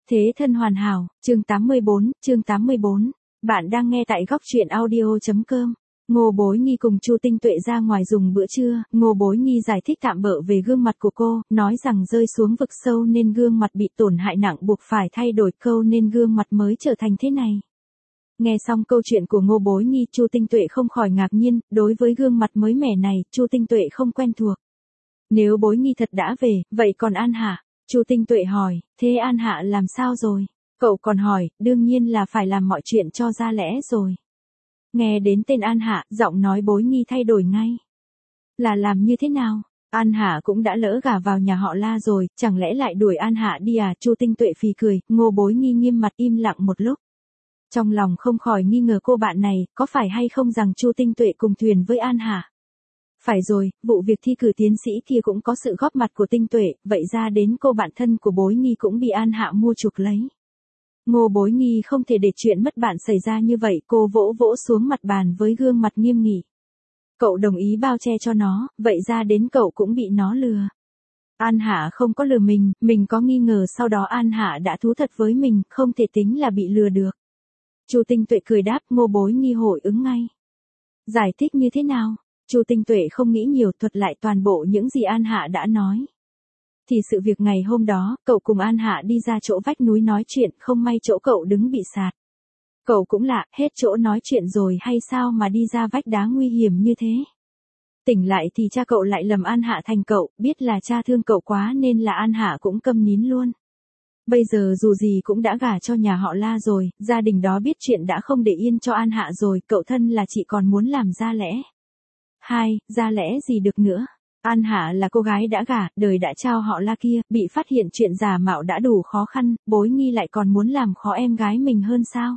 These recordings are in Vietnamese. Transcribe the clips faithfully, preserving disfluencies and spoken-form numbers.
Thế thân hoàn hảo, chương tám mươi bốn, chương tám mươi bốn. Bạn đang nghe tại góc truyện audio.com. Ngô Bối Nghi cùng Chu Tinh Tuệ ra ngoài dùng bữa trưa, Ngô Bối Nghi giải thích tạm bợ về gương mặt của cô, nói rằng rơi xuống vực sâu nên gương mặt bị tổn hại nặng buộc phải thay đổi câu nên gương mặt mới trở thành thế này. Nghe xong câu chuyện của Ngô Bối Nghi, Chu Tinh Tuệ không khỏi ngạc nhiên, đối với gương mặt mới mẻ này, Chu Tinh Tuệ không quen thuộc. Nếu Bối Nghi thật đã về, vậy còn An Hạ? Chu Tinh Tuệ hỏi, thế An Hạ làm sao rồi? Cậu còn hỏi, đương nhiên là phải làm mọi chuyện cho ra lẽ rồi. Nghe đến tên An Hạ, giọng nói Bối Nghi thay đổi ngay. Là làm như thế nào? An Hạ cũng đã lỡ gả vào nhà họ La rồi, chẳng lẽ lại đuổi An Hạ đi à? Chu Tinh Tuệ phì cười, Ngô Bối Nghi nghiêm mặt im lặng một lúc. Trong lòng không khỏi nghi ngờ cô bạn này, có phải hay không rằng Chu Tinh Tuệ cùng thuyền với An Hạ? Phải rồi, vụ việc thi cử tiến sĩ kia cũng có sự góp mặt của Tinh Tuệ, vậy ra đến cô bạn thân của Bối Nghi cũng bị An Hạ mua chuộc lấy. Ngô Bối Nghi không thể để chuyện mất bạn xảy ra như vậy, cô vỗ vỗ xuống mặt bàn với gương mặt nghiêm nghị. Cậu đồng ý bao che cho nó, vậy ra đến cậu cũng bị nó lừa. An Hạ không có lừa mình, mình có nghi ngờ sau đó An Hạ đã thú thật với mình, không thể tính là bị lừa được. Chu Tinh Tuệ cười đáp, Ngô Bối Nghi hồi ứng ngay. Giải thích như thế nào? Chu Tinh Tuệ không nghĩ nhiều, thuật lại toàn bộ những gì An Hạ đã nói. Thì sự việc ngày hôm đó, cậu cùng An Hạ đi ra chỗ vách núi nói chuyện, không may chỗ cậu đứng bị sạt. Cậu cũng lạ, hết chỗ nói chuyện rồi hay sao mà đi ra vách đá nguy hiểm như thế? Tỉnh lại thì cha cậu lại lầm An Hạ thành cậu, biết là cha thương cậu quá nên là An Hạ cũng câm nín luôn. Bây giờ dù gì cũng đã gả cho nhà họ La rồi, gia đình đó biết chuyện đã không để yên cho An Hạ rồi, cậu thân là chị còn muốn làm ra lẽ. Hai, ra lẽ gì được nữa? An Hạ là cô gái đã gả, đời đã trao họ La kia, bị phát hiện chuyện giả mạo đã đủ khó khăn, Bối Nghi lại còn muốn làm khó em gái mình hơn sao?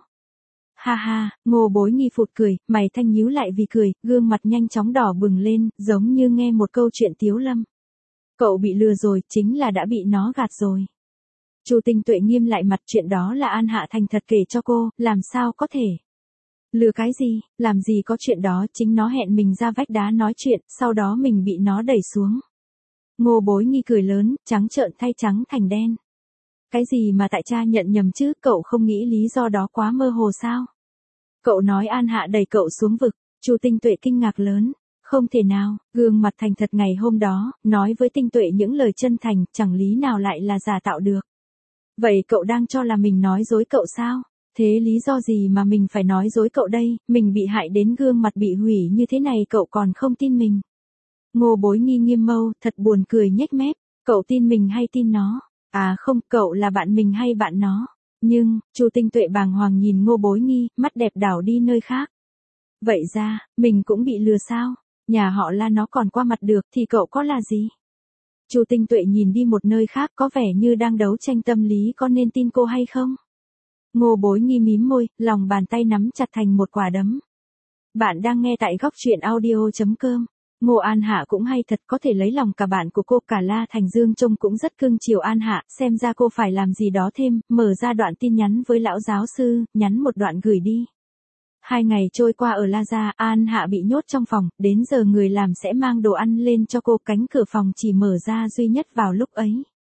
Ha ha, Ngô Bối Nghi phụt cười, mày thanh nhíu lại vì cười, gương mặt nhanh chóng đỏ bừng lên, giống như nghe một câu chuyện tiếu lâm. Cậu bị lừa rồi, chính là đã bị nó gạt rồi. Chu Tinh Tuệ nghiêm lại mặt, chuyện đó là An Hạ thành thật kể cho cô, làm sao có thể? Lừa cái gì, làm gì có chuyện đó, chính nó hẹn mình ra vách đá nói chuyện, sau đó mình bị nó đẩy xuống. Ngô Bối Nghi cười lớn, trắng trợn thay trắng thành đen. Cái gì mà tại cha nhận nhầm chứ, cậu không nghĩ lý do đó quá mơ hồ sao? Cậu nói An Hạ đẩy cậu xuống vực, Chu Tinh Tuệ kinh ngạc lớn. Không thể nào, gương mặt thành thật ngày hôm đó, nói với Tinh Tuệ những lời chân thành, chẳng lý nào lại là giả tạo được. Vậy cậu đang cho là mình nói dối cậu sao? Thế lý do gì mà mình phải nói dối cậu đây, mình bị hại đến gương mặt bị hủy như thế này cậu còn không tin mình. Ngô Bối Nghi nghiêm mâu, thật buồn cười nhếch mép, cậu tin mình hay tin nó? À không, cậu là bạn mình hay bạn nó? Nhưng, Chu Tinh Tuệ bàng hoàng nhìn Ngô Bối Nghi, mắt đẹp đảo đi nơi khác. Vậy ra, mình cũng bị lừa sao? Nhà họ La nó còn qua mặt được thì cậu có là gì? Chu Tinh Tuệ nhìn đi một nơi khác có vẻ như đang đấu tranh tâm lý có nên tin cô hay không? Ngô Bối Nghi mím môi, lòng bàn tay nắm chặt thành một quả đấm. Bạn đang nghe tại góc truyện audio.com. Ngô An Hạ cũng hay thật, có thể lấy lòng cả bạn của cô, cả La Thành Dương trông cũng rất cưng chiều An Hạ, xem ra cô phải làm gì đó thêm, mở ra đoạn tin nhắn với lão giáo sư, nhắn một đoạn gửi đi. Hai ngày trôi qua ở La Gia, An Hạ bị nhốt trong phòng, đến giờ người làm sẽ mang đồ ăn lên cho cô, cánh cửa phòng chỉ mở ra duy nhất vào lúc ấy.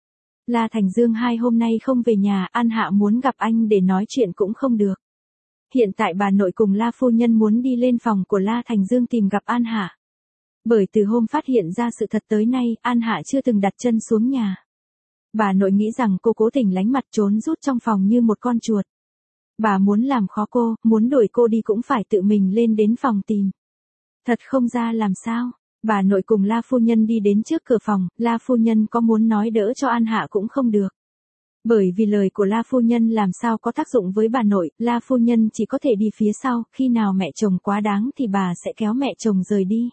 La Thành Dương hai hôm nay không về nhà, An Hạ muốn gặp anh để nói chuyện cũng không được. Hiện tại bà nội cùng La phu nhân muốn đi lên phòng của La Thành Dương tìm gặp An Hạ. Bởi từ hôm phát hiện ra sự thật tới nay, An Hạ chưa từng đặt chân xuống nhà. Bà nội nghĩ rằng cô cố tình lánh mặt trốn rút trong phòng như một con chuột. Bà muốn làm khó cô, muốn đuổi cô đi cũng phải tự mình lên đến phòng tìm. Thật không ra làm sao. Bà nội cùng La phu nhân đi đến trước cửa phòng, La phu nhân có muốn nói đỡ cho An Hạ cũng không được. Bởi vì lời của La phu nhân làm sao có tác dụng với bà nội, La phu nhân chỉ có thể đi phía sau, khi nào mẹ chồng quá đáng thì bà sẽ kéo mẹ chồng rời đi.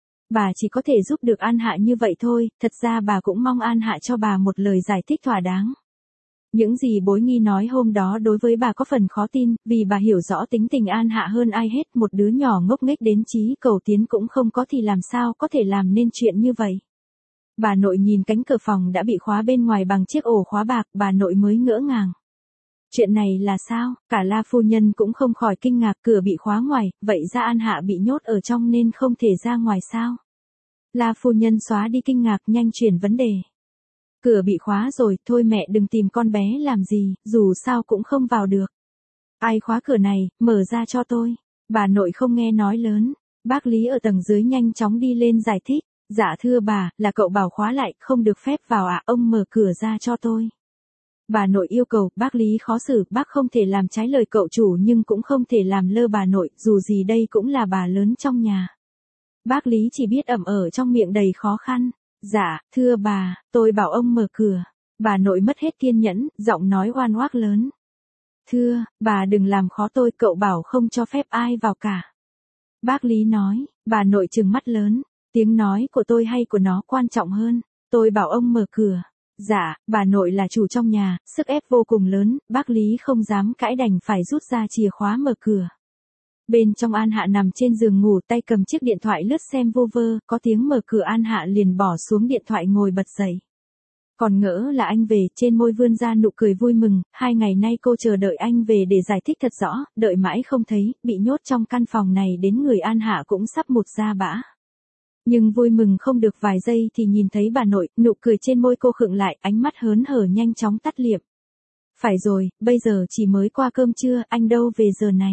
Bà chỉ có thể giúp được An Hạ như vậy thôi, thật ra bà cũng mong An Hạ cho bà một lời giải thích thỏa đáng. Những gì Bối Nghi nói hôm đó đối với bà có phần khó tin, vì bà hiểu rõ tính tình An Hạ hơn ai hết, một đứa nhỏ ngốc nghếch đến chí cầu tiến cũng không có thì làm sao có thể làm nên chuyện như vậy. Bà nội nhìn cánh cửa phòng đã bị khóa bên ngoài bằng chiếc ổ khóa bạc, bà nội mới ngỡ ngàng. Chuyện này là sao? Cả La phu nhân cũng không khỏi kinh ngạc, cửa bị khóa ngoài, vậy ra An Hạ bị nhốt ở trong nên không thể ra ngoài sao? La phu nhân xóa đi kinh ngạc, nhanh chuyển vấn đề. Cửa bị khóa rồi, thôi mẹ đừng tìm con bé làm gì, dù sao cũng không vào được. Ai khóa cửa này, mở ra cho tôi. Bà nội không nghe nói lớn. Bác Lý ở tầng dưới nhanh chóng đi lên giải thích. Dạ thưa bà, là cậu bảo khóa lại, không được phép vào ạ, à, ông mở cửa ra cho tôi. Bà nội yêu cầu, bác Lý khó xử, bác không thể làm trái lời cậu chủ nhưng cũng không thể làm lơ bà nội, dù gì đây cũng là bà lớn trong nhà. Bác Lý chỉ biết ậm ở trong miệng đầy khó khăn. Dạ, thưa bà, tôi bảo ông mở cửa. Bà nội mất hết kiên nhẫn, giọng nói oan oác lớn. Thưa, bà đừng làm khó tôi, cậu bảo không cho phép ai vào cả. Bác Lý nói, bà nội trừng mắt lớn, tiếng nói của tôi hay của nó quan trọng hơn, tôi bảo ông mở cửa. Dạ, bà nội là chủ trong nhà, sức ép vô cùng lớn, bác Lý không dám cãi đành phải rút ra chìa khóa mở cửa. Bên trong An Hạ nằm trên giường ngủ tay cầm chiếc điện thoại lướt xem vô vơ, có tiếng mở cửa An Hạ liền bỏ xuống điện thoại ngồi bật dậy. Còn ngỡ là anh về, trên môi vươn ra nụ cười vui mừng, hai ngày nay cô chờ đợi anh về để giải thích thật rõ, đợi mãi không thấy, bị nhốt trong căn phòng này đến người An Hạ cũng sắp một da bã. Nhưng vui mừng không được vài giây thì nhìn thấy bà nội, nụ cười trên môi cô khựng lại, ánh mắt hớn hở nhanh chóng tắt liệm. Phải rồi, bây giờ chỉ mới qua cơm trưa, anh đâu về giờ này.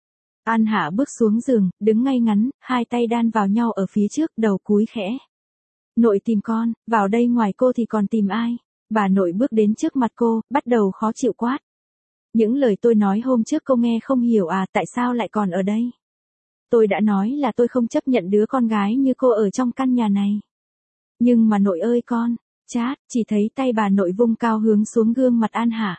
An Hạ bước xuống giường, đứng ngay ngắn, hai tay đan vào nhau ở phía trước, đầu cúi khẽ. Nội tìm con, vào đây ngoài cô thì còn tìm ai? Bà nội bước đến trước mặt cô, bắt đầu khó chịu quát. Những lời tôi nói hôm trước cô nghe không hiểu à, tại sao lại còn ở đây? Tôi đã nói là tôi không chấp nhận đứa con gái như cô ở trong căn nhà này. Nhưng mà nội ơi con, chát, chỉ thấy tay bà nội vung cao hướng xuống gương mặt An Hạ.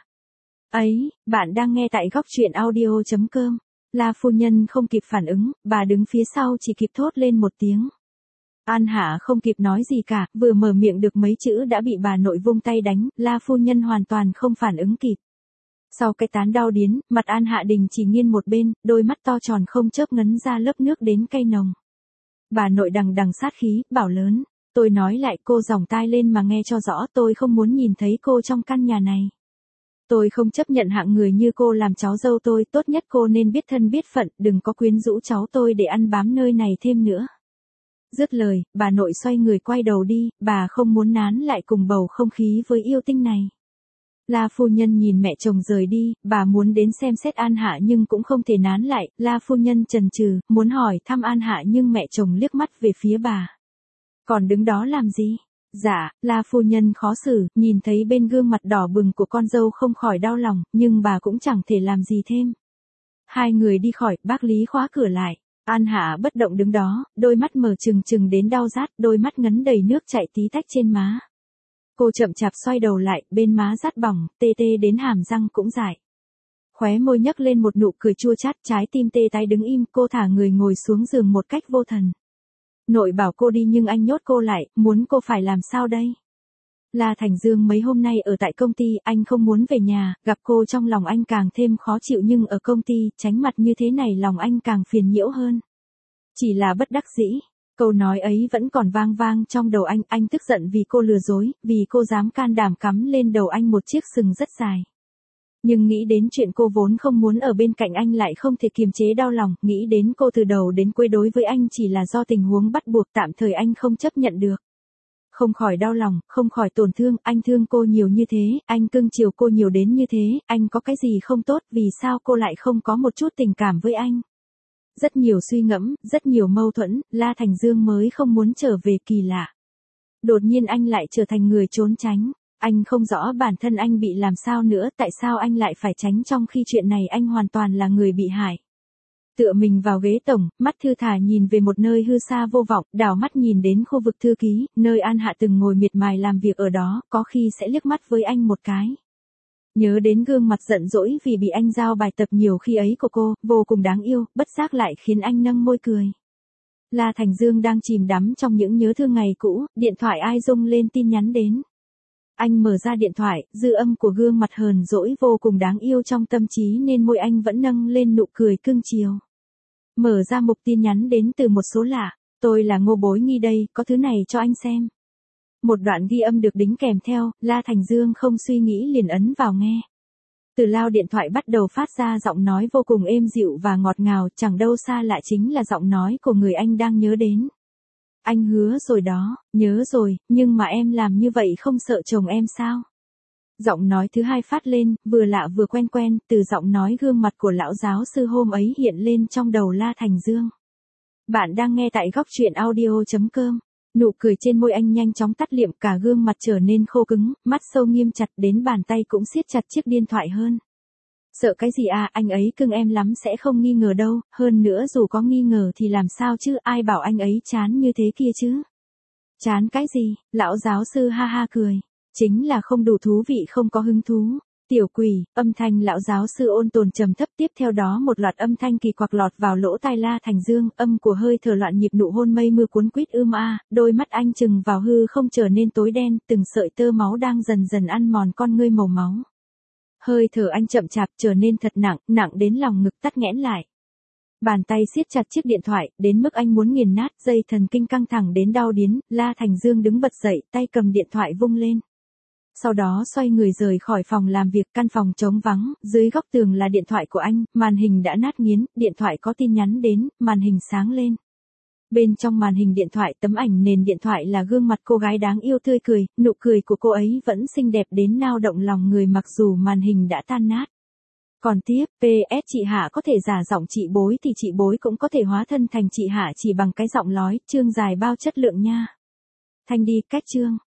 Ấy, bạn đang nghe tại góc truyện audio chấm com. La phu nhân không kịp phản ứng, bà đứng phía sau chỉ kịp thốt lên một tiếng. An Hạ không kịp nói gì cả, vừa mở miệng được mấy chữ đã bị bà nội vung tay đánh, La phu nhân hoàn toàn không phản ứng kịp. Sau cái tán đau điến, mặt An Hạ Đình chỉ nghiêng một bên, đôi mắt to tròn không chớp ngấn ra lớp nước đến cay nồng. Bà nội đằng đằng sát khí, bảo lớn, tôi nói lại cô giỏng tai lên mà nghe cho rõ, tôi không muốn nhìn thấy cô trong căn nhà này. Tôi không chấp nhận hạng người như cô làm cháu dâu tôi, tốt nhất cô nên biết thân biết phận, đừng có quyến rũ cháu tôi để ăn bám nơi này thêm nữa. Dứt lời, bà nội xoay người quay đầu đi, bà không muốn nán lại cùng bầu không khí với yêu tinh này. La phu nhân nhìn mẹ chồng rời đi, bà muốn đến xem xét An Hạ nhưng cũng không thể nán lại, La phu nhân chần chừ, muốn hỏi thăm An Hạ nhưng mẹ chồng liếc mắt về phía bà. Còn đứng đó làm gì? Dạ, La phu nhân khó xử, nhìn thấy bên gương mặt đỏ bừng của con dâu không khỏi đau lòng, nhưng bà cũng chẳng thể làm gì thêm. Hai người đi khỏi, bác Lý khóa cửa lại. An Hạ bất động đứng đó, đôi mắt mở trừng trừng đến đau rát, đôi mắt ngấn đầy nước chảy tí tách trên má. Cô chậm chạp xoay đầu lại, bên má rát bỏng, tê tê đến hàm răng cũng dại. Khóe môi nhấc lên một nụ cười chua chát, trái tim tê tái đứng im, cô thả người ngồi xuống giường một cách vô thần. Nội bảo cô đi nhưng anh nhốt cô lại, muốn cô phải làm sao đây? La Thành Dương mấy hôm nay ở tại công ty, anh không muốn về nhà, gặp cô trong lòng anh càng thêm khó chịu nhưng ở công ty, tránh mặt như thế này lòng anh càng phiền nhiễu hơn. Chỉ là bất đắc dĩ, câu nói ấy vẫn còn vang vang trong đầu anh, anh tức giận vì cô lừa dối, vì cô dám can đảm cắm lên đầu anh một chiếc sừng rất dài. Nhưng nghĩ đến chuyện cô vốn không muốn ở bên cạnh anh lại không thể kiềm chế đau lòng, nghĩ đến cô từ đầu đến cuối đối với anh chỉ là do tình huống bắt buộc tạm thời anh không chấp nhận được. Không khỏi đau lòng, không khỏi tổn thương, anh thương cô nhiều như thế, anh cưng chiều cô nhiều đến như thế, anh có cái gì không tốt, vì sao cô lại không có một chút tình cảm với anh? Rất nhiều suy ngẫm, rất nhiều mâu thuẫn, La Thành Dương mới không muốn trở về. Kỳ lạ. Đột nhiên anh lại trở thành người trốn tránh. Anh không rõ bản thân anh bị làm sao nữa, tại sao anh lại phải tránh trong khi chuyện này anh hoàn toàn là người bị hại. Tựa mình vào ghế tổng, mắt thư thả nhìn về một nơi hư xa vô vọng, đảo mắt nhìn đến khu vực thư ký, nơi An Hạ từng ngồi miệt mài làm việc ở đó, có khi sẽ liếc mắt với anh một cái. Nhớ đến gương mặt giận dỗi vì bị anh giao bài tập nhiều khi ấy của cô, vô cùng đáng yêu, bất giác lại khiến anh nâng môi cười. La Thành Dương đang chìm đắm trong những nhớ thương ngày cũ, điện thoại ai rung lên tin nhắn đến. Anh mở ra điện thoại, dư âm của gương mặt hờn dỗi vô cùng đáng yêu trong tâm trí nên môi anh vẫn nâng lên nụ cười cưng chiều. Mở ra mục tin nhắn đến từ một số lạ, tôi là Ngô Bối Nghi đây, có thứ này cho anh xem. Một đoạn ghi âm được đính kèm theo, La Thành Dương không suy nghĩ liền ấn vào nghe. Từ lao điện thoại bắt đầu phát ra giọng nói vô cùng êm dịu và ngọt ngào, chẳng đâu xa lạ chính là giọng nói của người anh đang nhớ đến. Anh hứa rồi đó, nhớ rồi, nhưng mà em làm như vậy không sợ chồng em sao? Giọng nói thứ hai phát lên, vừa lạ vừa quen quen, từ giọng nói gương mặt của lão giáo sư hôm ấy hiện lên trong đầu La Thành Dương. Bạn đang nghe tại góc truyện audio.com. Nụ cười trên môi anh nhanh chóng tắt liệm, cả gương mặt trở nên khô cứng, mắt sâu nghiêm chặt, đến bàn tay cũng siết chặt chiếc điện thoại hơn. Sợ cái gì à, anh ấy cưng em lắm sẽ không nghi ngờ đâu, hơn nữa dù có nghi ngờ thì làm sao chứ, ai bảo anh ấy chán như thế kia chứ. Chán cái gì, lão giáo sư ha ha cười. Chính là không đủ thú vị, không có hứng thú. Tiểu quỷ, âm thanh lão giáo sư ôn tồn trầm thấp, tiếp theo đó một loạt âm thanh kỳ quặc lọt vào lỗ tai La Thành Dương, âm của hơi thở loạn nhịp, nụ hôn mây mưa cuốn quýt ưm a, đôi mắt anh chừng vào hư không trở nên tối đen, từng sợi tơ máu đang dần dần ăn mòn con ngươi màu máu. Hơi thở anh chậm chạp trở nên thật nặng, nặng đến lòng ngực tắc nghẽn lại. Bàn tay siết chặt chiếc điện thoại, đến mức anh muốn nghiền nát, dây thần kinh căng thẳng đến đau điếng. La Thành Dương đứng bật dậy, tay cầm điện thoại vung lên. Sau đó xoay người rời khỏi phòng làm việc, căn phòng trống vắng, dưới góc tường là điện thoại của anh, màn hình đã nát nghiến, điện thoại có tin nhắn đến, màn hình sáng lên. Bên trong màn hình điện thoại, tấm ảnh nền điện thoại là gương mặt cô gái đáng yêu tươi cười, nụ cười của cô ấy vẫn xinh đẹp đến nao động lòng người mặc dù màn hình đã tan nát. Còn tiếp, pê ét chị Hạ có thể giả giọng chị Bối thì chị Bối cũng có thể hóa thân thành chị Hạ chỉ bằng cái giọng nói, chương dài bao chất lượng nha. Thanh đi, cách chương.